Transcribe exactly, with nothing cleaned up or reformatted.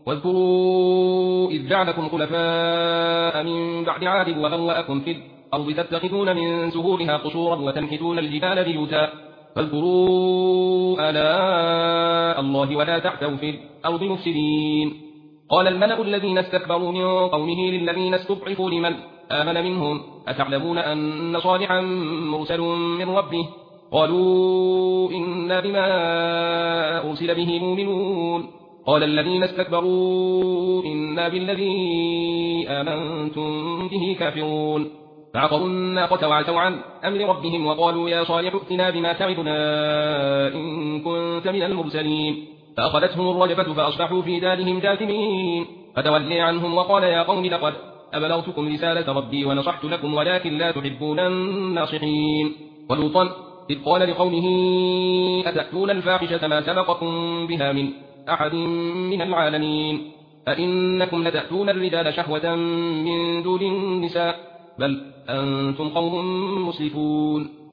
واذكروا إذ جعلكم خلفاء من بعد عاد وبوأكم في الأرض تتخذون من سهولها قصورا وتنحتون الجبال بيوتا فاذكروا آلاء الله ولا تعثوا في الأرض مفسدين. قال الملأ الذين استكبروا من قومه للذين استضعفوا لمن آمن منهم أتعلمون أن صالحا مرسل من ربه قالوا إنا بما أرسل به مؤمنون. قال الذين استكبروا إنا بالذي آمنتم به كافرون. فعقروا الناقة وعتوا عن أمر ربهم وقالوا يا صالح ائتنا بما تعدنا إن كنت من المرسلين. فأخذتهم الرجفة فأصبحوا في دارهم جاثمين. فتولي عنهم وقال يا قوم لقد أبلغتكم رسالة ربي ونصحت لكم ولكن لا تحبون الناصحين. ولوطا إذ قال لقومه أتأتون الفاحشة ما سبقكم بها من أحد من العالمين أئنكم لتأتون الرجال شهوة من دون النساء بل أنتم قوم مسرفون.